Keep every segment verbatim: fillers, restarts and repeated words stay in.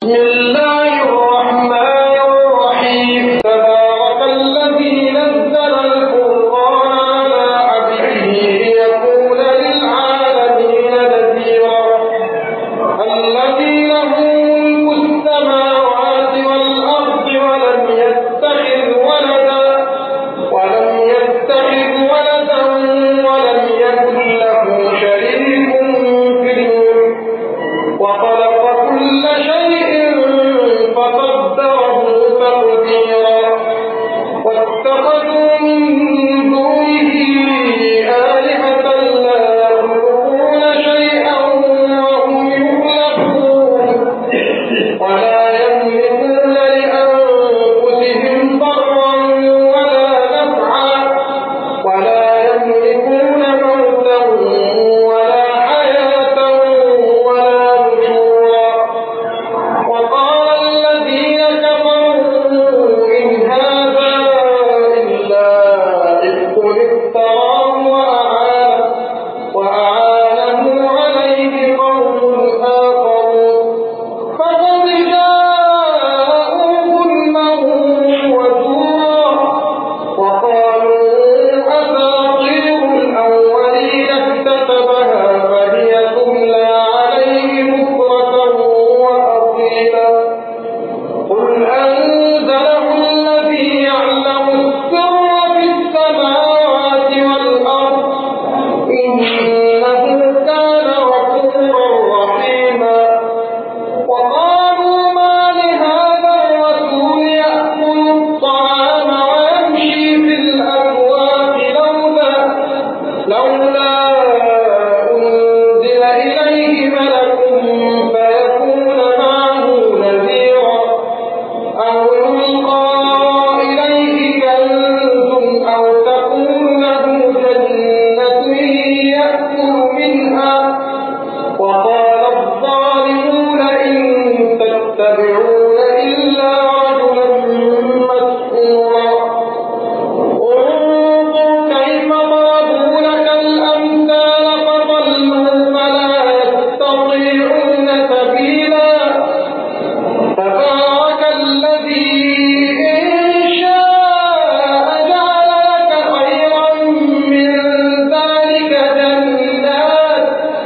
بسم الله الرحمن الرحيم تبارك الذي نزل الفرقان على عبده ليكون للعالمين نذيرا الذي له ملك السماوات والأرض ولم يتخذ ولدا ولم يتخذ ولدا ولم يكن له شريك في الملك وخلق كل شيء فقدره تقديرا واتخذوا من دونه آلهة لا يخلقون شيئا وهم يخلقون ولا يملكون لأنفسهم ضرا ولا نفعا ولا يملكون موتا ولا حياة ولا نشورا وقال الذين كفروا إن هذا إلا إفك افتراه وأعانه وأعانه عليه قوم آخرون فقد جاءوا ظلما وزورا وقالوا أساطير الأولين اكتتبها فهي تملى عليه بكرة وأصيلا قل أنزله الذي يعلم السر في السماوات والأرض إنه كان غفورا رحيما وقالوا ما لهذا الرسول يأكل الطعام ويمشي في الأسواق لولا لولا أنزل إليه ملك فيكون معه نذيرا أو يلقى إليه كنز أو تكون له جنة يأكل منها وقال الظالمون إن تتبعون إلا رجلا مسحورا انظر كيف ضربوا لك الأمثال فضلوا فلا يستطيعون سبيلا تبارك الذي إن شاء جعل لك خيرا من ذلك جنات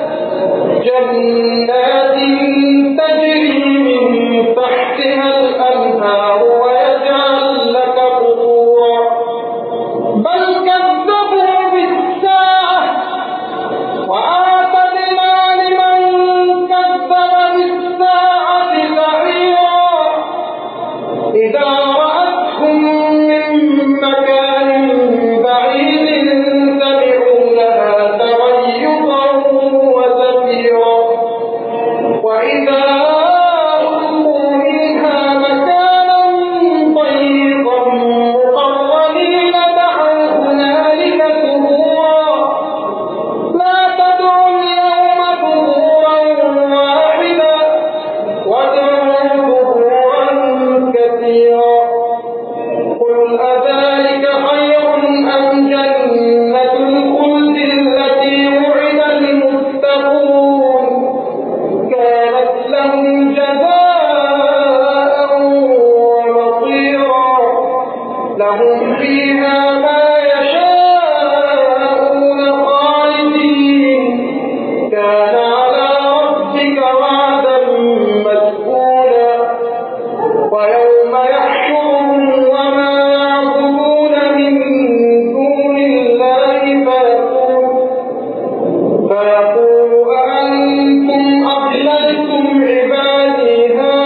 جنات تجري من تحتها الأنهار ويجعل لك قصورا بل كذبوا بالساعة وأعتدنا لمن كذب بالساعة سعيرا إذا رأتهم من مكان بعيد سمعوا لها تغيظا وزفيرا وإذا ألقوا منها مكانا ضيقا مقرنين دعوا هنالك ثبورا لا تدعوا اليوم ثبورا واحدا وادعوا ثبورا كثيرا قل أذلك خير أم جنة الخلد التي وعد المتقون كانت لهم جزاء ومصيرا لهم فيها ما يشاءون خالدين كان على ربك وعدا مسئولا ويوم يحشرهم وما يعبدون من دون الله فيقول فيقول أأنتم أضللتم عبادي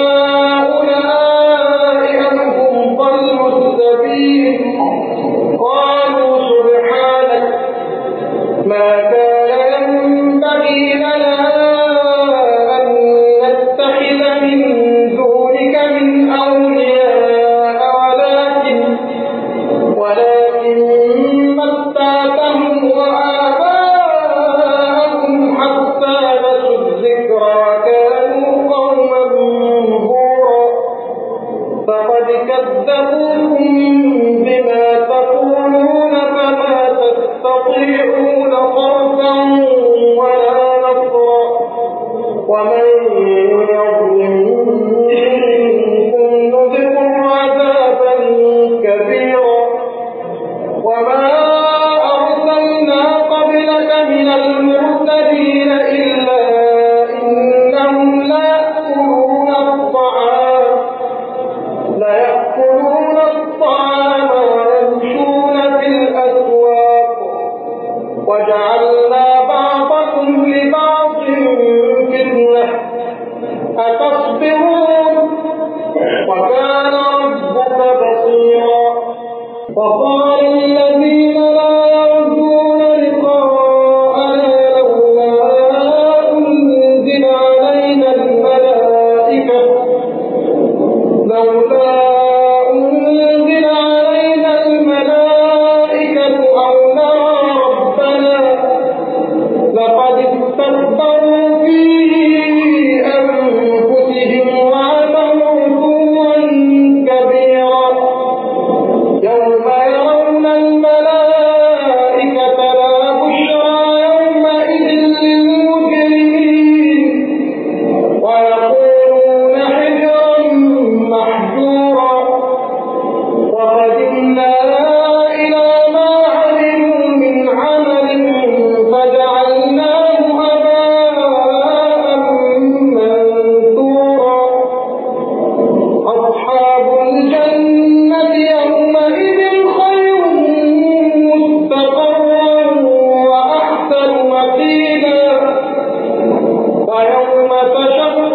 هؤلاء أم هم ضلوا السبيل قالوا سبحانك ما كان ينبغي لنا أن نتخذ من دونك من أولياء ولكن ولكن متعتهم وآباءهم حتى نسوا الذكر وكانوا قوما بورا فقد كذبوكم بما تقولون فما تستطيعون صرفا ولا نصرا ومن يظلم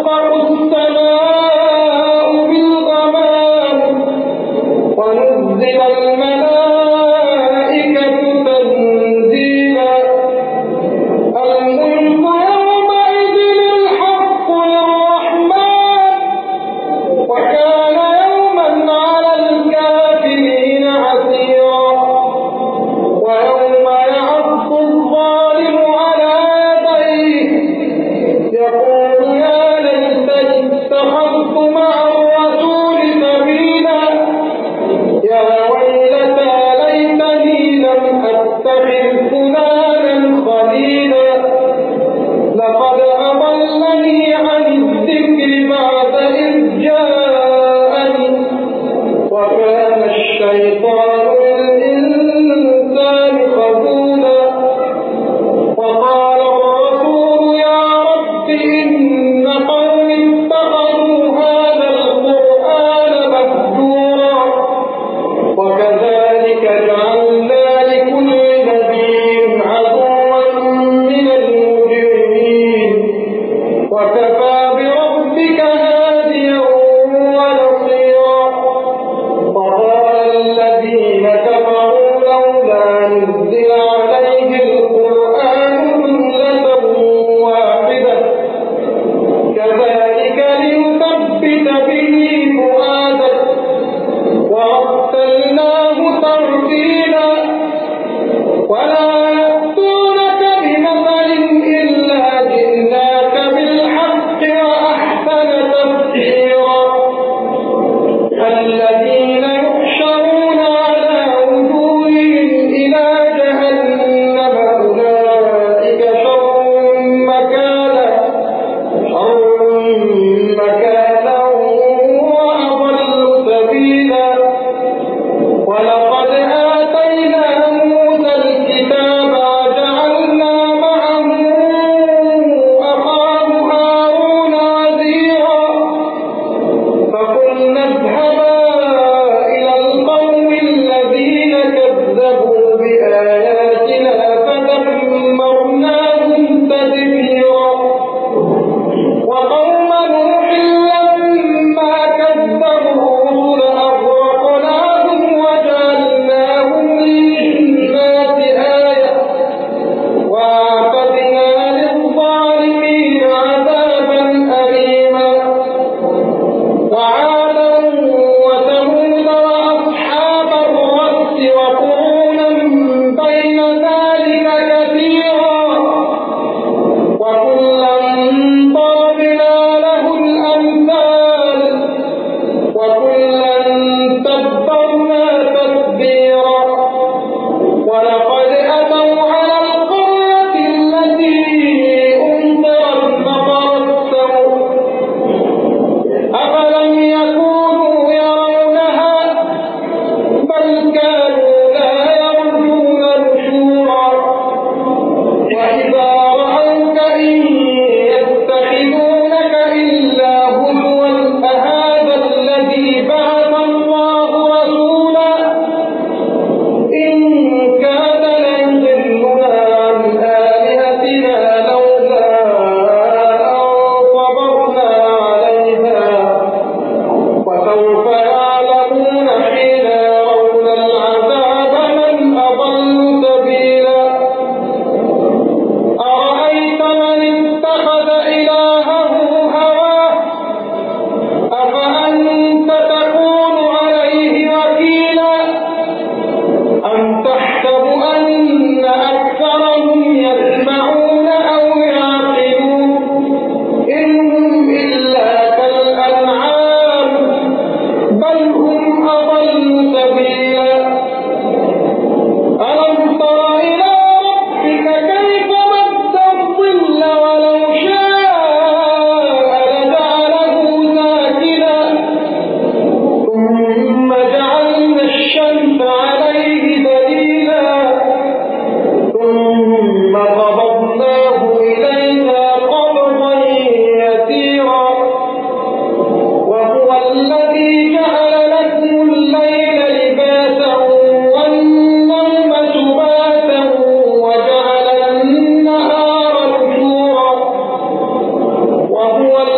وهو الذي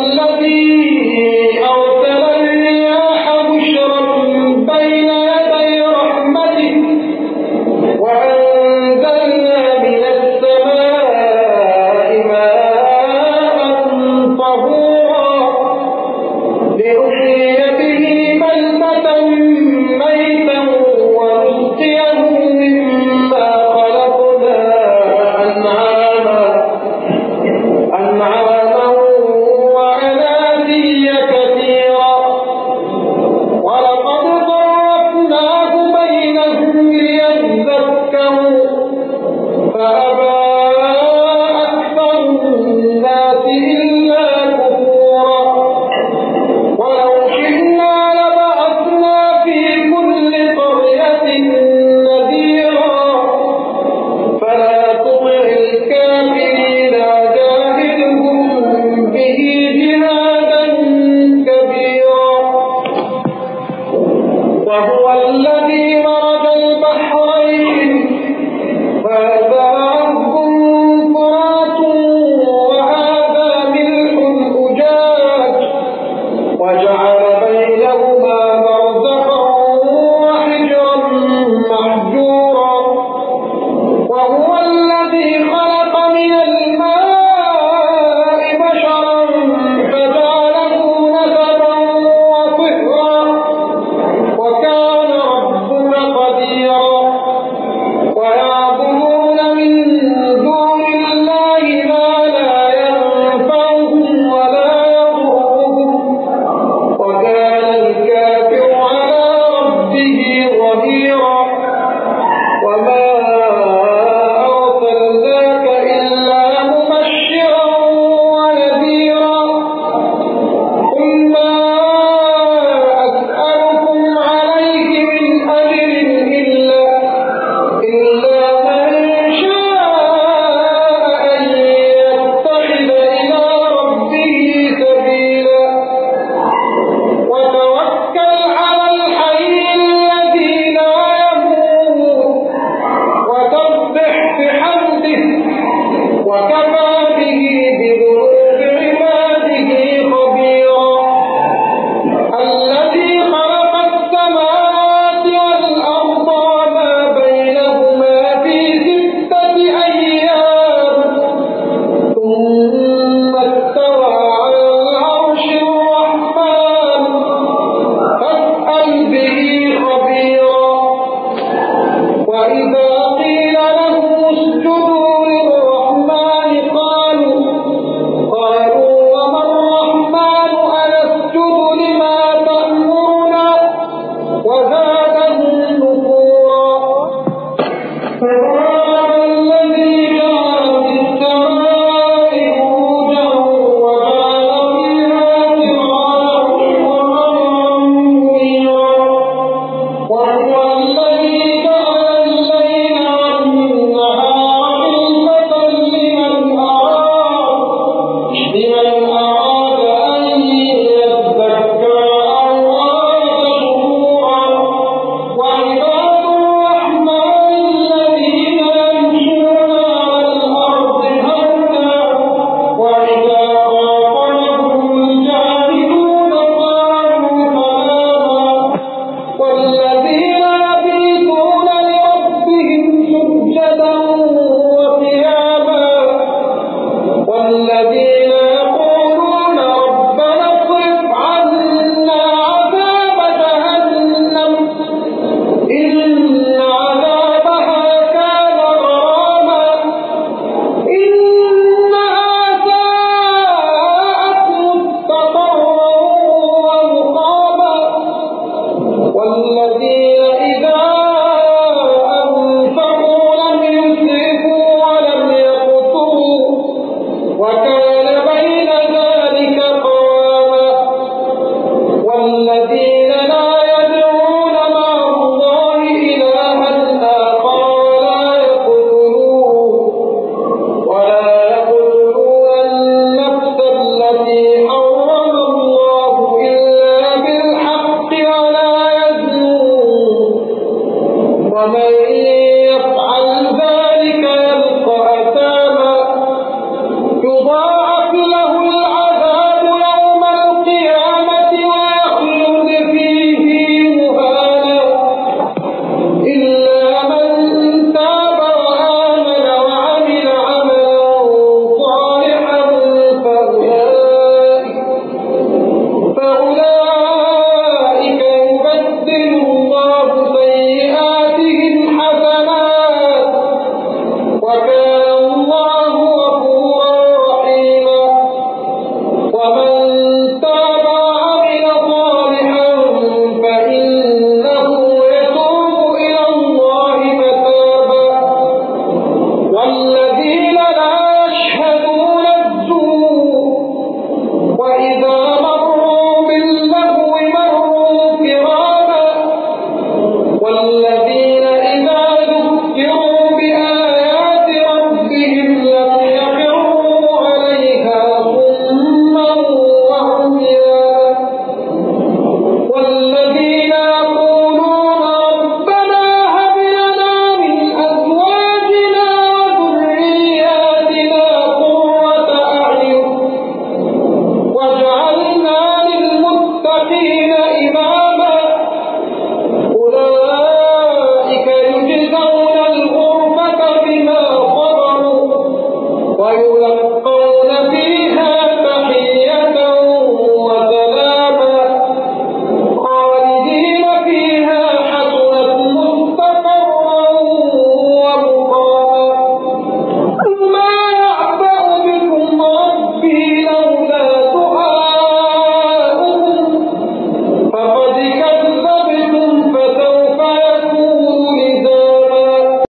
أنعاما وأناسيا واجعل